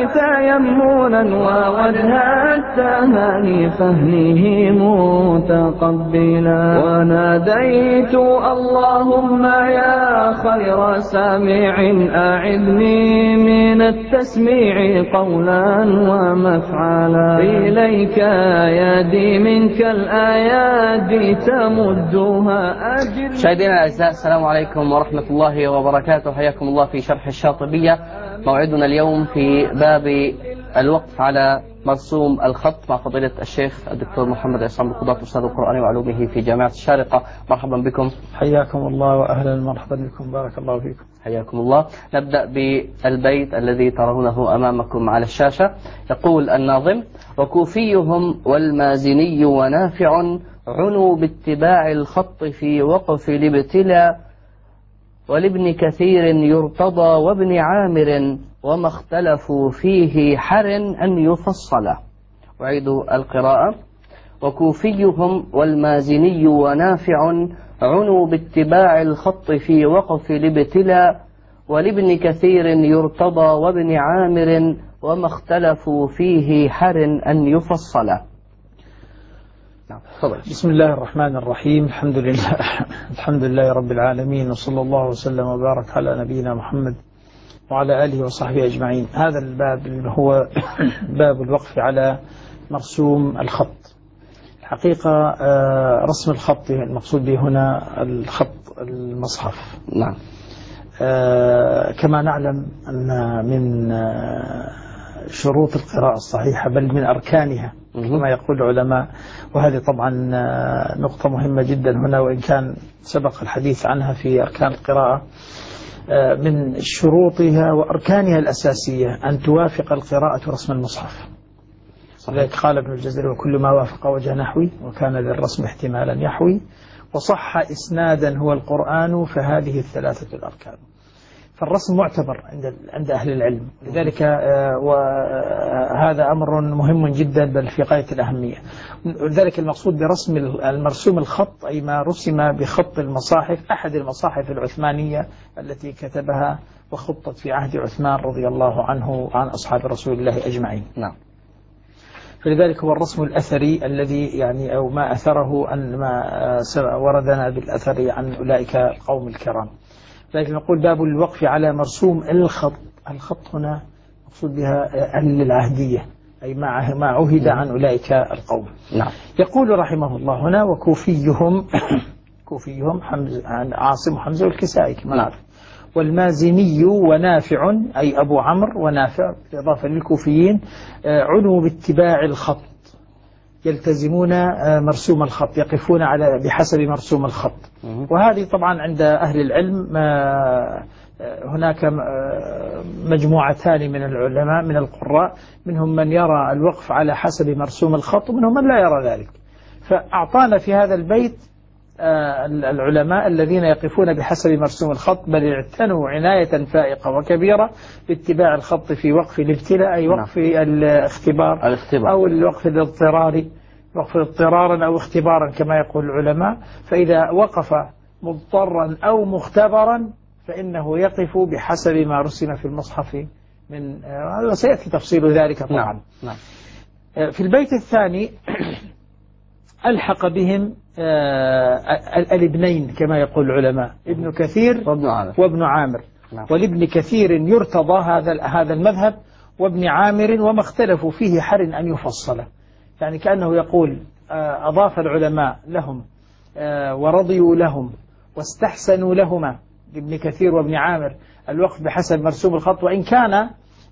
تيمنا ووجه التهاني فهمه متقبلا، وناديت اللهم يا خير سامع أعذني من التسميع قولا ومفعلا، إليك يدي منك الآيات تمدها أجل. مشاهدينا الأعزاء، السلام عليكم ورحمة الله وبركاته. حياكم الله في شرح الشاطبية. موعدنا اليوم في باب الوقف على مرسوم الخط مع فضيلة الشيخ الدكتور محمد عصام القضاة أستاذ القرآن وعلومه في جامعة الشارقة. مرحبا بكم. حياكم الله وأهلا مرحبا بكم، بارك الله فيكم. حياكم الله. نبدأ بالبيت الذي ترونه أمامكم على الشاشة. يقول الناظم: وكوفيهم والمازني ونافع عنوا باتباع الخط في وقف الابتلاء، ولابن كثير يرتضى وابن عامر وما اختلفوا فيه حر أن يفصل. أعيد القراءة: وكوفيهم والمازني ونافع عنوا باتباع الخط في وقف الابتلاء، ولابن كثير يرتضى وابن عامر وما اختلفوا فيه حر أن يفصل. بسم الله الرحمن الرحيم. الحمد لله رب العالمين، وصلى الله وسلم وبارك على نبينا محمد وعلى آله وصحبه أجمعين. هذا الباب اللي هو باب الوقف على مرسوم الخط. الحقيقة رسم الخط المقصود به هنا الخط المصحف. نعم. كما نعلم أن من شروط القراءة الصحيحة بل من أركانها كما يقول العلماء، وهذه طبعا نقطة مهمة جدا هنا، وإن كان سبق الحديث عنها في أركان القراءة. من شروطها وأركانها الأساسية أن توافق القراءة رسم المصحف. لذلك قال ابن الجزري: وكل ما وافق وجه نحوي وكان للرسم احتمالا يحوي، وصح إسنادا هو القرآن، فهذه الثلاثة الأركان. فالرسم معتبر عند أهل العلم، لذلك وهذا أمر مهم جدا بل في غاية الأهمية. ولذلك المقصود برسم المرسوم الخط أي ما رسم بخط المصاحف، أحد المصاحف العثمانية التي كتبها وخطت في عهد عثمان رضي الله عنه وعن أصحاب رسول الله أجمعين. نعم. فلذلك هو الرسم الأثري الذي يعني أو ما أثره أن ما وردنا بالأثر عن أولئك القوم الكرام. لكن نقول باب الوقف على مرسوم الخط. الخط هنا مقصود بها العهدية أي ما عهد عن أولئك القوم. نعم. يقول رحمه الله هنا: وكوفيهم كوفيهم عاصم حمزة والكسائي كما نعرف، والمازني ونافع أي أبو عمرو ونافع بالإضافة للكوفيين عنوا باتباع الخط، يلتزمون مرسوم الخط، يقفون على بحسب مرسوم الخط. وهذه طبعا عند أهل العلم هناك مجموعتان من العلماء من القراء، منهم من يرى الوقف على حسب مرسوم الخط ومنهم من لا يرى ذلك. فأعطانا في هذا البيت العلماء الذين يقفون بحسب مرسوم الخط، بل اعتنوا عناية فائقة وكبيرة باتباع الخط في وقف الابتلاء أي وقف الاختبار أو الوقف الاضطراري، وقف اضطرارا أو اختبارا كما يقول العلماء. فإذا وقف مضطرا أو مختبرا فإنه يقف بحسب ما رسم في المصحف من وسيأتي تفصيل ذلك طبعا. نعم. في البيت الثاني ألحق بهم الابنين كما يقول العلماء، ابن كثير وابن عامر. نعم. ولابن كثير يرتضى هذا المذهب، وابن عامر وما اختلفوا فيه حر أن يفصل. يعني كأنه يقول أضاف العلماء لهم ورضيوا لهم واستحسنوا لهما لابن كثير وابن عامر الوقف بحسب مرسوم الخط، وإن كان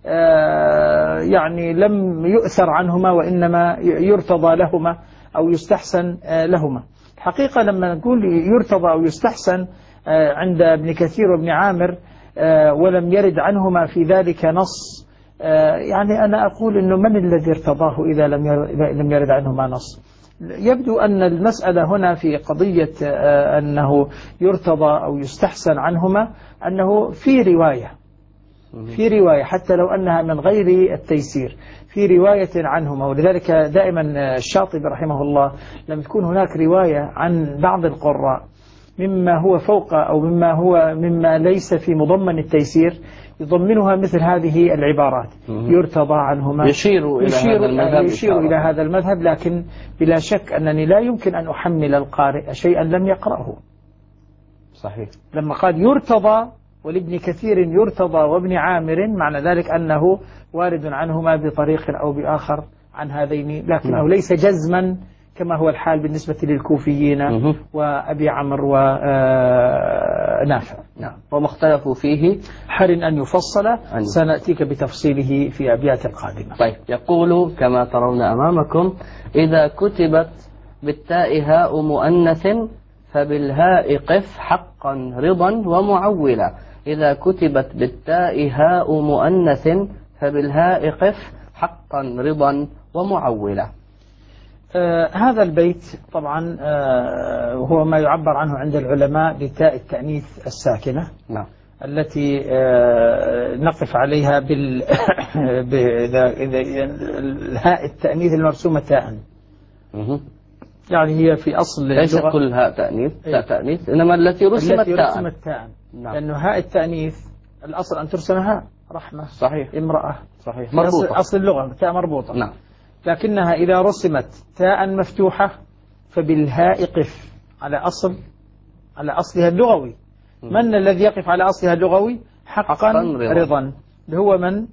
يعني لم يؤثر عنهما وإنما يرتضى لهما أو يستحسن لهما. الحقيقة لما نقول يرتضى أو يستحسن عند ابن كثير وابن عامر ولم يرد عنهما في ذلك نص، يعني أنا أقول إنه من الذي ارتضاه إذا لم يرد عنهما نص؟ يبدو أن المسألة هنا في قضية أنه يرتضى أو يستحسن عنهما أنه في رواية حتى لو أنها من غير التيسير، في رواية عنهما. ولذلك دائما الشاطبي رحمه الله لم تكون هناك رواية عن بعض القراء مما هو فوق أو مما ليس في مضمن التيسير يضمنها مثل هذه العبارات. يرتضى عنهما، يشير إلى هذا المذهب، لكن بلا شك أنني لا يمكن أن أحمل القارئ شيئا لم يقرأه. صحيح. لما قال يرتضى ولابن كثير يرتضى وابن عامر، معنى ذلك أنه وارد عنهما بطريق أو بآخر عن هذين، لكنه ليس جزما كما هو الحال بالنسبة للكوفيين وأبي عمرو ونافع. نعم. وما اختلفوا فيه حر أن يفصل، سنأتيك بتفصيله في أبيات القادمة. طيب، يقول كما ترون أمامكم: إذا كتبت بالتاء هاء مؤنث فبالهاء قف حقا رضا ومعولا. إذا كتبت بالتاء هاء مؤنث فبالهاء قف حقا رضا ومعولا. هذا البيت طبعا هو ما يعبر عنه عند العلماء بتاء التأنيث الساكنة. نعم. التي نقف عليها الهاء التأنيث المرسومة تاء. يعني هي في أصل ليس كل هاء تأنيث تاء تأنيث، إنما التي رسمت تاء. نعم. لأنه هاء التأنيث الأصل أن ترسم هاء رحمة. صحيح. امرأة. صحيح. مربوطة. أصل اللغة تاء مربوطة. نعم. لكنها إذا رسمت تاء مفتوحة فبالهاء قف على أصلها اللغوي. من الذي يقف على أصلها اللغوي؟ حقا رضا، اللي هو من؟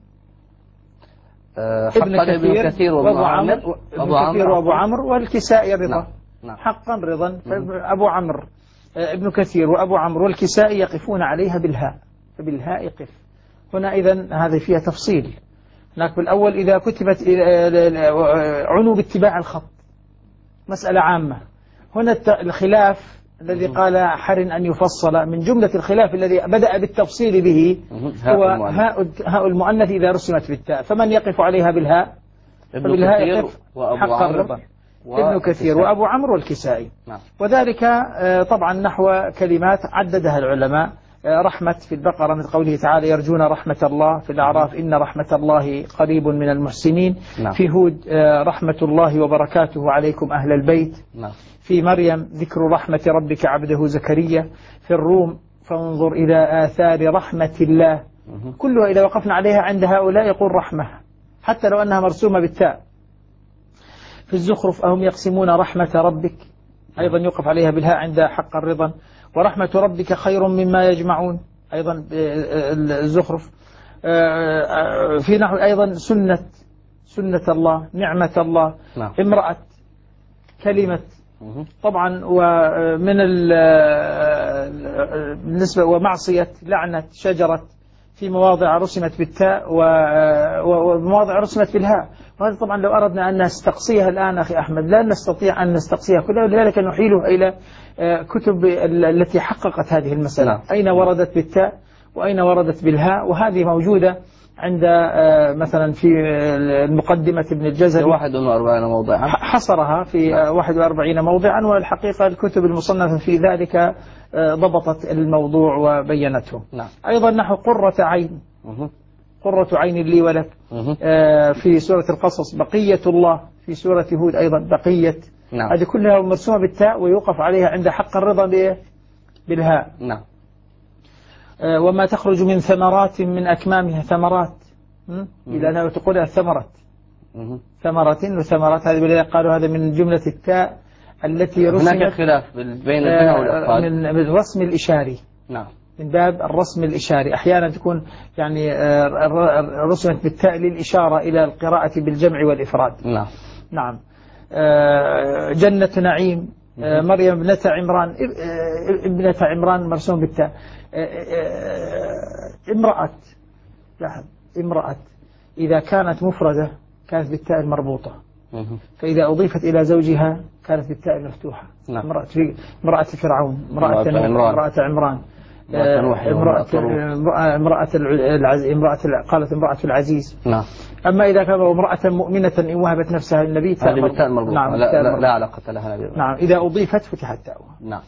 ابن كثير وأبو عمرو والكسائي رضا. نعم. حقا رضا. أبو عمرو ابن كثير وأبو عمرو والكسائي يقفون عليها بالهاء، فبالهاء قف. هنا إذن هذا فيها تفصيل. هناك بالأول إذا كتبت عنوا باتباع الخط، مسألة عامة. هنا الخلاف الذي قال حر أن يفصل، من جملة الخلاف الذي بدأ بالتفصيل به هو هاء المؤنث إذا رسمت بالتاء، فمن يقف عليها بالهاء؟ فبالهاء يقف حق الرضا ابن كثير وأبو عمرو والكسائي. وذلك طبعا نحو كلمات عددها العلماء. رحمة في البقرة مثل قوله تعالى: يرجون رحمة الله. في الأعراف: إن رحمة الله قريب من المحسنين. في هود: رحمة الله وبركاته عليكم أهل البيت. في مريم: ذكر رحمة ربك عبده زكريا. في الروم: فانظر إلى آثار رحمة الله. كلها إذا وقفنا عليها عند هؤلاء يقول رحمة، حتى لو أنها مرسومة بالتاء. في الزخرف: أهم يقسمون رحمة ربك، أيضا يوقف عليها بالهاء عند حق الرضا. ورحمة ربك خير مما يجمعون، أيضا الزخرف. في نحو أيضا سنة الله، نعمة الله. امرأة، كلمة. طبعا ومن بالنسبة ومعصية، لعنة، شجرة، في مواضع رسمت بالتاء ومواضع رسمت بالهاء. وهذا طبعا لو أردنا أن نستقصيها الآن أخي أحمد لا نستطيع أن نستقصيها كلها، ولذلك نحيلها إلى كتب التي حققت هذه المسألة. أين وردت بالتاء وأين وردت بالهاء، وهذه موجودة عند مثلا في المقدمة ابن الجزري 41 موضعا، حصرها في 41 موضعا، والحقيقة الكتب المصنفة في ذلك ضبطت الموضوع وبينته. أيضا نحو قرة عين، قرة عين لي ولك. في سورة القصص: بقية الله. في سورة هود أيضا بقية. هذه كلها مرسومة بالتاء ويوقف عليها عند حق الرضا بالهاء. وما تخرج من ثمرات من أكمامها، ثمرات إلى أنها تقولها ثمرات، ثمرات وثمرات. هذه قالوا هذا من جملة التاء التي رسمت. هناك خلاف بين البناء والإخفاء من الرسم الإشاري. من باب الرسم الإشاري، أحيانا تكون يعني رسمت بالتاء للإشارة إلى القراءة بالجمع والإفراد. نعم. جنة نعيم. مريم ابنة عمران، ابنة عمران مرسوم بالتاء. امرأة إذا كانت مفردة كانت بالتاء المربوطة، فإذا أضيفت إلى زوجها كانت بالتاء المفتوحة. امرأة فرعون، امرأة عمران، قالت امرأة العزيز. أما إذا كانت امرأة مؤمنة إن وهبت نفسها للنبي هذه بالتاء المربوطة. لا علاقة لها نبي. إذا أضيفت فتحت تاؤها.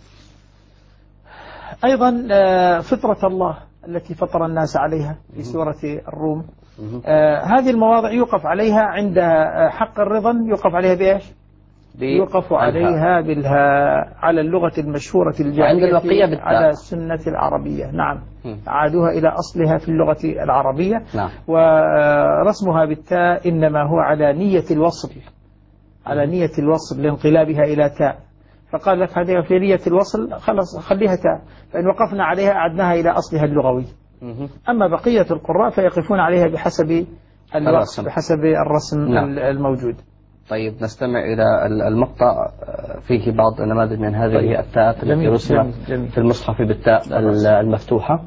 أيضا فطرة الله التي فطر الناس عليها في سورة الروم. هذه المواضع يوقف عليها عند حق الرضا، يوقف عليها بإيش؟ يوقف عليها بالهاء على اللغة المشهورة الجاهلية على السنة العربية. نعم، عادوها إلى أصلها في اللغة العربية. نعم. ورسمها بالتاء إنما هو على نية الوصل، على نية الوصل لانقلابها إلى تاء، فقال لك هذه في نية الوصل خلاص خليها تاء، فإن وقفنا عليها أعدناها إلى أصلها اللغوي. أما بقية القراء فيقفون عليها بحسب الوصف، بحسب الرسم. نعم. الموجود. طيب نستمع إلى المقطع فيه بعض النماذج من هذه التاءات التي رسمت في المصحف بالتاء المفتوحة.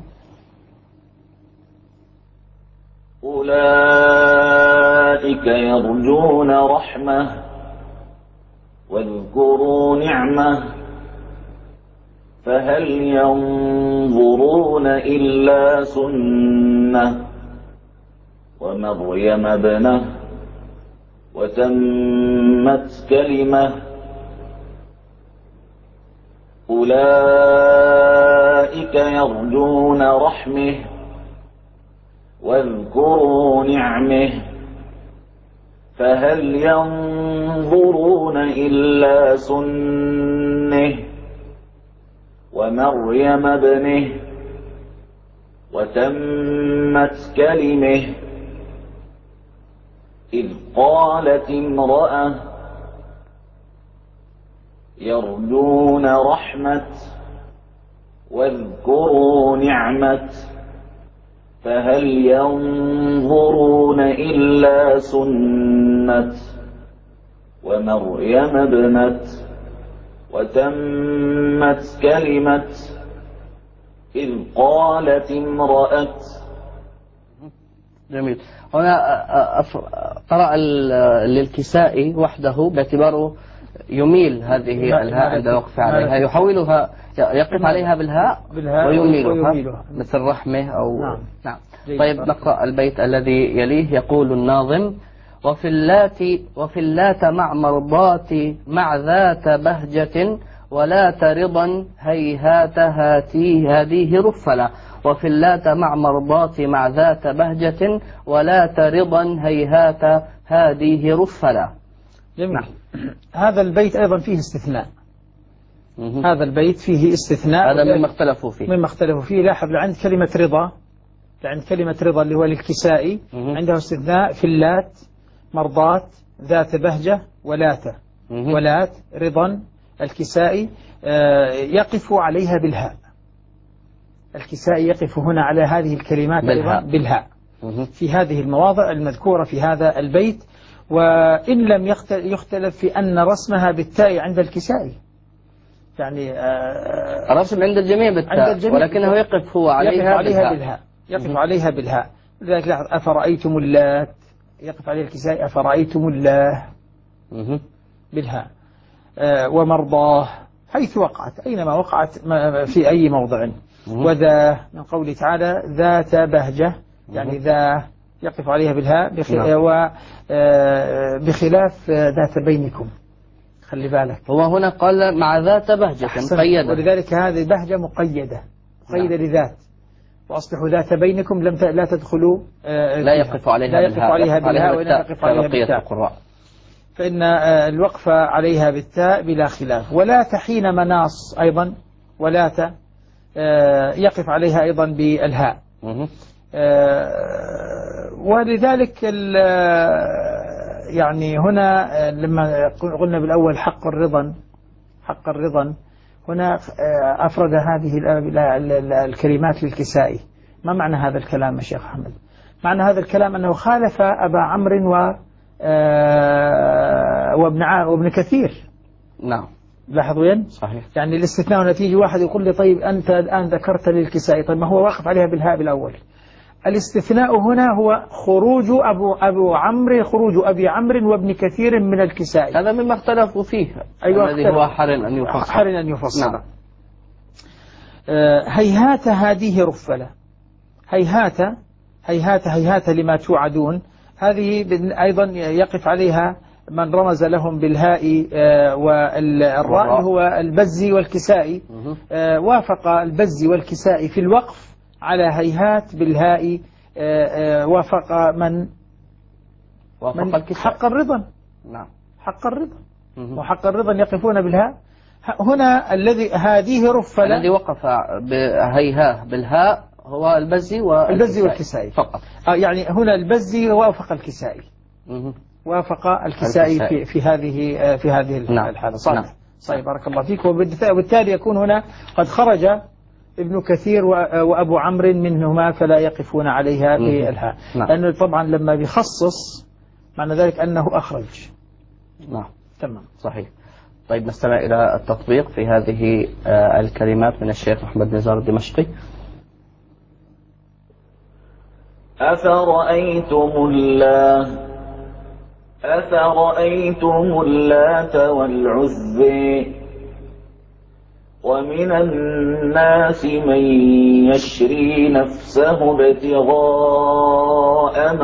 أولئك يرجون رحمة واذكروا نعمة فهل ينظرون إلا سنة ومريم ابنه وتمت كلمة أولئك يرجون رحمه واذكروا نعمه فهل ينظرون إلا سنه ومريم ابنه وتمت كلمه إذ قالت امرأة يرجون رحمة واذكروا نعمة فهل ينظرون إلا سنة ومريم ابنة وتمت كلمة إذ قالت امرأة. جميل. هنا قرأ للكسائي وحده باعتباره يميل هذه الهاء عند الوقف عليها، يحولها يقف عليها بالهاء ويميلها مثل رحمه أو نعم. طيب نقرأ البيت الذي يليه. يقول الناظم: وفي اللات مع مرضات مع ذات بهجة ولا رضا هيهات هذه رفلا. وفي اللات مع مرضات مع ذات بهجة ولا رضا هيهات هذه رفلا. جميل. هذا البيت أيضا فيه استثناء. هذا البيت فيه استثناء، هذا مما اختلفوا فيه. لاحظ لعند كلمة رضا، اللي هو للكسائي عنده استثناء في اللات مرضات ذات بهجة ولات رضا. الكسائي يقف عليها بالهاء. الكسائي يقف هنا على هذه الكلمات بالهاء في هذه المواضع المذكورة في هذا البيت، وإن لم يختلف في أن رسمها بالتاء عند الكسائي، يعني الرسم عند الجميع بالتاء ولكنه يقف هو عليها بالهاء. يقف عليها بالهاء. لذلك لاحظ أفرأيتم اللات، يقف عليها الكسائي أفرأيتم الله بالهاء. ومرضاه حيث وقعت، أينما وقعت في أي موضع. وذا من قوله تعالى ذات بهجة، يعني ذا يقف عليها بالهاء بخلاف ذات بينكم. خلي بالك، هو هنا قال مع ذات بهجة مقيدة، ولذلك هذه بهجة مقيدة لذات. وأصلحوا ذات بينكم لا تدخلوا لا يقف عليها بالهاء وإنما يقف عليها بالتاء، فإن الوقف عليها بالتاء بلا خلاف. ولا حين مناص أيضا، ولا يقف عليها أيضا بالهاء. ولذلك يعني هنا لما قلنا بالأول حق الرضا هنا أفرد هذه الكلمات للكسائي. ما معنى هذا الكلام يا شيخ أحمد؟ معنى هذا الكلام أنه خالف أبا عمرو وابن كثير. نعم. لاحظوا وين؟ صحيح. يعني الاستثناء نتيجة واحد يقول لي طيب أنت الآن ذكرت للكسائي، طيب ما هو واقف عليها بالهاء بالأول. الاستثناء هنا هو خروج خروج أبي عمرو وابن كثير من الكسائي. هذا مما اختلفوا فيه. أيوة، الذي هو حر أن يفصل. نعم. هيهات هذه رفلة. هيهات لما توعدون، هذه أيضا يقف عليها من رمز لهم بالهاء والراء هو البزي والكسائي. وافق البزي والكسائي في الوقف على هيهات بالهاء. وافق من الكسائي حق الرضا. نعم. حق الرضا وحق الرضا يقفون بالهاء. هنا هذه رفلة. الذي وقف بهيها بالهاء هو البزي والكسائي فقط. يعني هنا البزي وافق الكسائي. وافق الكسائي في هذه الحالة. صحيح بارك الله فيك. وبالتالي يكون هنا قد خرج ابن كثير وأبو عمرو منهما فلا يقفون عليها بالهاء. لأنه طبعا لما بيخصص معنى ذلك أنه أخرج. نعم تمام صحيح. طيب نستمع إلى التطبيق في هذه الكلمات من الشيخ محمد نزار الدمشقي. أفرأيتم اللات والعزى ومن الناس من يشري نفسه ابتغاء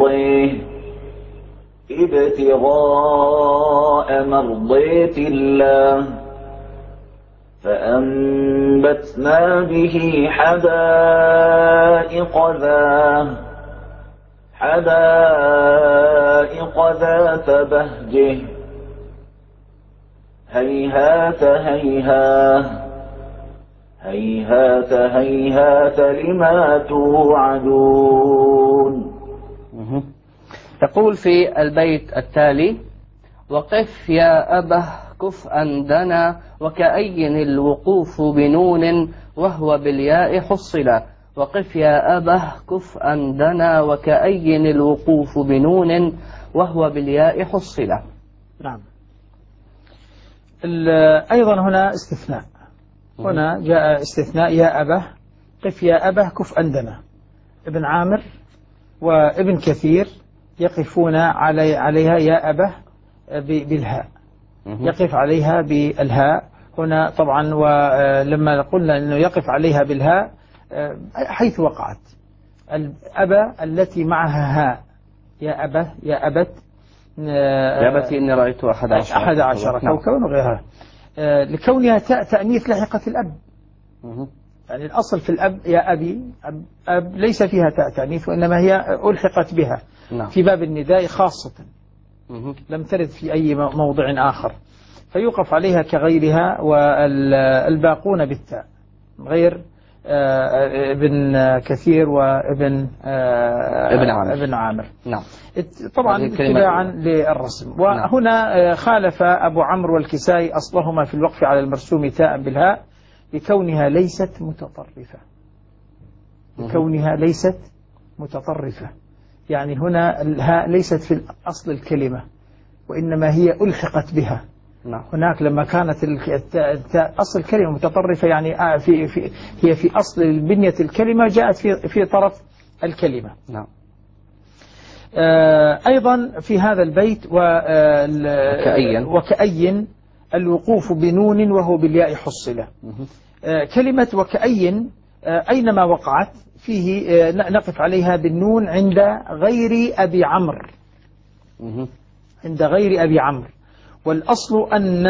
مرضات الله فأنبتنا به حدائق ذات بهجه هيهات لما توعدون. يقول في البيت التالي: وقف يا أبه كفءا دنا وكأي الوقوف بنون وهو بالياء حصلا. وقف يا أبه كفءا دنا وكأي الوقوف بنون وهو بالياء حصلا. نعم. أيضا هنا استثناء. هنا جاء استثناء يا أبه، قف يا أبه كفءا دنا. ابن عامر وابن كثير يقفون عليها يا أبه بالهاء، يقف عليها بالهاء هنا طبعا. ولما قلنا أنه يقف عليها بالهاء حيث وقعت الأبى التي معها هاء، يا أبه يا أبت يا أبتي إني رأيت 11 كوكبا وغيرها، لكونها تاء تأنيث لحقت الأب. يعني الأصل في الأب يا أبي، أب ليس فيها تاء تأنيث وإنما هي ألحقت بها في باب النداء خاصة، لم ترد في أي موضع آخر، فيوقف عليها كغيرها. والباقون بالتاء غير ابن كثير وابن ابن عامر. نعم. طبعا اتباعا للرسم. وهنا خالف أبو عمرو والكسائي أصلهما في الوقف على المرسوم تاء بالهاء لكونها ليست متطرفة. يعني هنا الهاء ليست في أصل الكلمة وإنما هي ألحقت بها. نعم. هناك لما كانت أصل الكلمة متطرفة يعني هي في أصل بنية الكلمة، جاءت في طرف الكلمة. نعم. أيضا في هذا البيت وكأي الوقوف بنون وهو بالياء حصلة. كلمة وكأي أينما وقعت فيه نقف عليها بالنون عند غير أبي عمرو، والأصل أن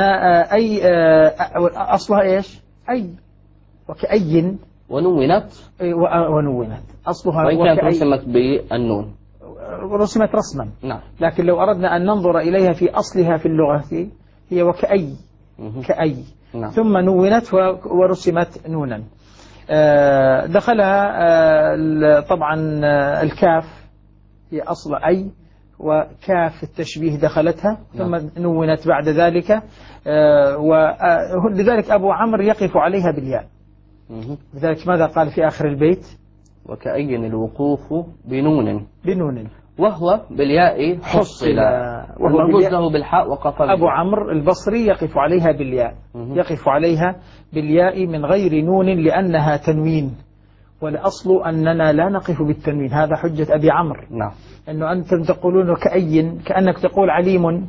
أصلها إيش؟ أي وكأي ونونت أصلها وإن كانت رسمت بالنون، رسمت رسما. نعم. لكن لو أردنا أن ننظر إليها في أصلها في اللغة هي وكأي كأي. نعم. ثم نونت ورسمت نونا. دخلها طبعا الكاف هي أصل أي، وكاف التشبيه دخلتها ثم نونت بعد ذلك. ولذلك أبو عمرو يقف عليها بالياء. لذلك ماذا قال في آخر البيت؟ وكأي الوقوف بنون وهو بالياء حصلا، والمرموز له بالحاء وقف بالياء. أبو عمرو البصري يقف عليها بالياء، يقف عليها بالياء من غير نون لأنها تنوين، والأصل أننا لا نقف بالتنوين. هذا حجة أبي عمرو. نعم. أنه أنتم تقولون كأي كأنك تقول عليم،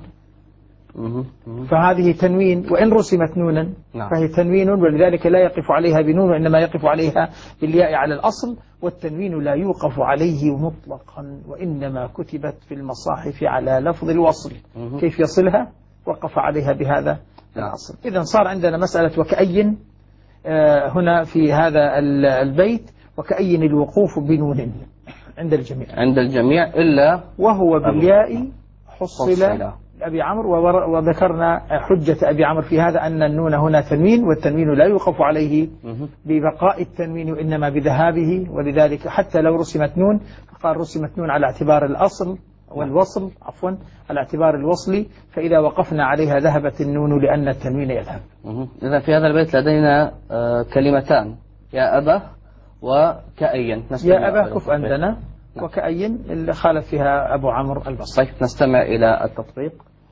فهذه تنوين وإن رسمت نونا فهي تنوين، ولذلك لا يقف عليها بنون وإنما يقف عليها بالياء على الأصل. والتنوين لا يوقف عليه مطلقا وإنما كتبت في المصاحف على لفظ الوصل. كيف يصلها؟ وقف عليها بهذا الأصل. إذن صار عندنا مسألة وكأي هنا في هذا البيت وكأي الوقوف بنون عند الجميع إلا وهو بالياء حصل، أبي عمرو، وذكرنا حجة أبي عمرو في هذا أن النون هنا تنوين، والتنوين لا يوقف عليه ببقاء التنوين وإنما بذهابه، ولذلك حتى لو رسمت نون قال رسمت نون على اعتبار الأصل والوصل، عفوا على اعتبار الوصل، فإذا وقفنا عليها ذهبت النون لأن التنوين يذهب. إذا في هذا البيت لدينا كلمتان، يا أبا وكأين. يا أبا كف عندنا، وكأين اللي خالف فيها أبو عمرو البصري. طيب نستمع إلى التطبيق.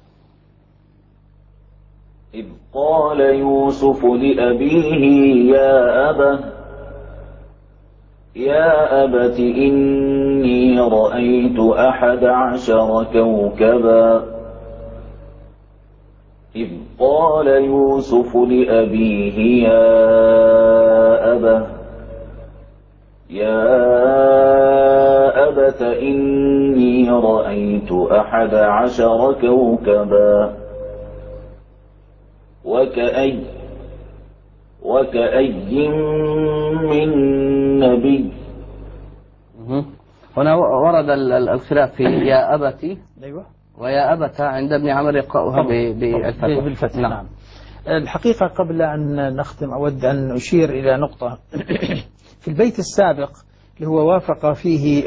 إذ قال يوسف لأبيه يا أبت إني رأيت 11 كوكبا. إذ قال يوسف لأبيه يا أبت إني رأيت 11 كوكبا وكأي من نبي. هنا ورد الخلاف في يا أبتي أيوة ويا أبتا، عند ابن عمرو يقرأها بالفتح. نعم. الحقيقة قبل أن نختم أود أن أشير إلى نقطة في البيت السابق اللي هو وافق فيه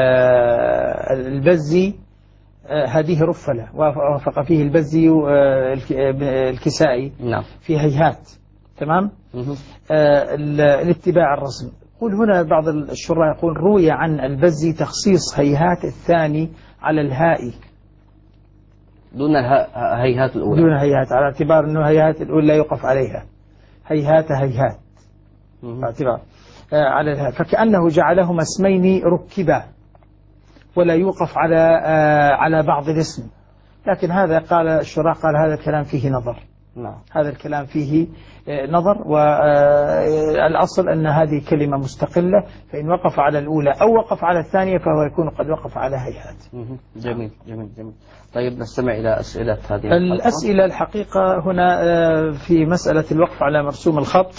البزي هذه رفلة، وافق فيه البزي الكسائي نعم في هيهات، تمام. الاتباع الرسم. قل هنا بعض الشراح يقول روي عن البزي تخصيص هيهات الثاني على الهاء دون هيهات الأولى، دون هيهات، على اعتبار أنه هيهات الأولى لا يقف عليها، هيهات باعتبار على الهاء، فكأنه جعلهما اسمين ركبا ولا يوقف على بعض الاسم. لكن هذا قال الشراح قال هذا الكلام فيه نظر. نعم. هذا الكلام فيه نظر، والأصل أن هذه كلمة مستقلة، فإن وقف على الأولى أو وقف على الثانية فهو يكون قد وقف على هيهات. جميل جميل جميل. طيب نستمع إلى أسئلة هذه الأسئلة. الحقيقة هنا في مسألة الوقف على مرسوم الخط.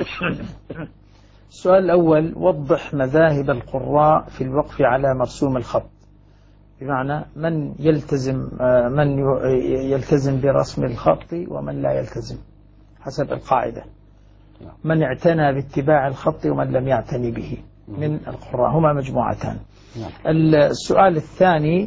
السؤال الأول: وضح مذاهب القراء في الوقف على مرسوم الخط، بمعنى من يلتزم برسم الخط ومن لا يلتزم حسب القاعدة، من اعتنى باتباع الخط ومن لم يعتني به من القراء، هما مجموعتان. السؤال الثاني: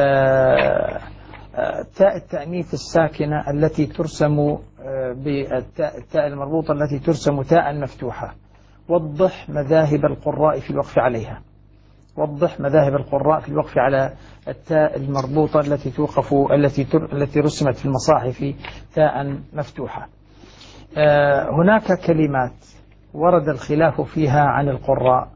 تاء التأنيث الساكنة التي ترسم بالتاء المربوطة التي ترسم تاء مفتوحة، وضح مذاهب القراء في الوقف عليها. وضح مذاهب القراء في الوقف على التاء المربوطة التي رسمت في المصاحف تاء مفتوحة. هناك كلمات ورد الخلاف فيها عن القراء،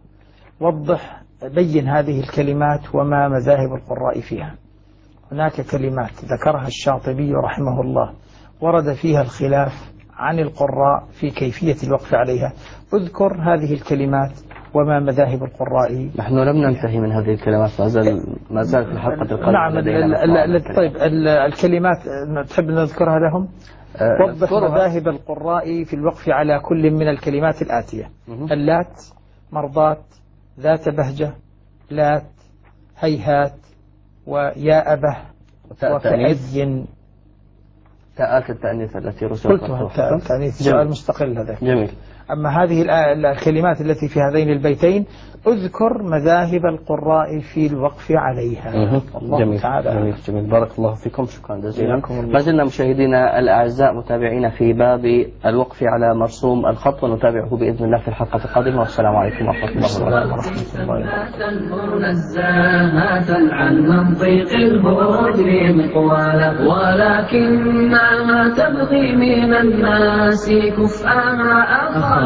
بين هذه الكلمات وما مذاهب القراء فيها. هناك كلمات ذكرها الشاطبي رحمه الله ورد فيها الخلاف عن القراء في كيفية الوقف عليها، اذكر هذه الكلمات وما مذاهب القراء. نحن لم ننتهي من هذه الكلمات، ما زال في الحلقة القادمة. نعم. طيب الكلمات تحب نذكرها لهم؟ وضح مذاهب القراء في الوقف على كل من الكلمات الآتية: اللات، مرضات، ذات بهجة، لات، هيهات، ويا أبه، وكأي. تاءات التأنيث التي رسمت. قلت تاء التأنيث سؤال مستقل هذا. جميل. أما هذه الكلمات التي في هذين البيتين اذكر مذاهب القراء في الوقف عليها. جميل. جميل جميل. بارك الله فيكم، شكرا جزيلا. ما زلنا مشاهدينا الأعزاء متابعين في باب الوقف على مرسوم الخط، ونتابعه بإذن الله في الحلقة القادمة، والسلام عليكم ورحمة الله وبركاته. نزاهة عن منطق الهجر مقوالا، ولكنها تبغي من الناس كفءها أخاف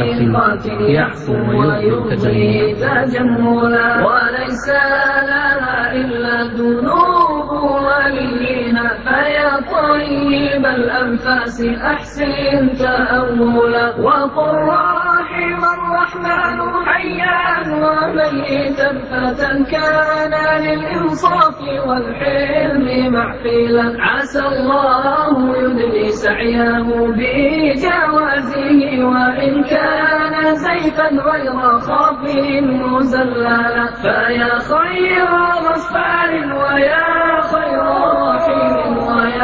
يحفو ويبغي تجملا، وليس لها إلا الذنوب وليها، فيا طيب الأنفاس أحسن تأولا، وقل رحم الرحمن حيا وميتا فتى كان للإنصاف والحلم محفلا، عسى الله يدني سعيه بجوازه، وإن كان زيفا غير خاف مزللا، فيا خير غفار ويا خير رحيم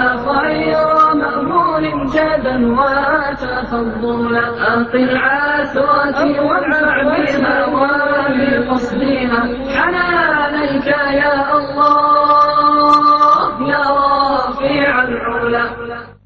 فضولا أقل عاثرتي وادفع بها وبقصدها حنانيك يا الله يا رافع العلا.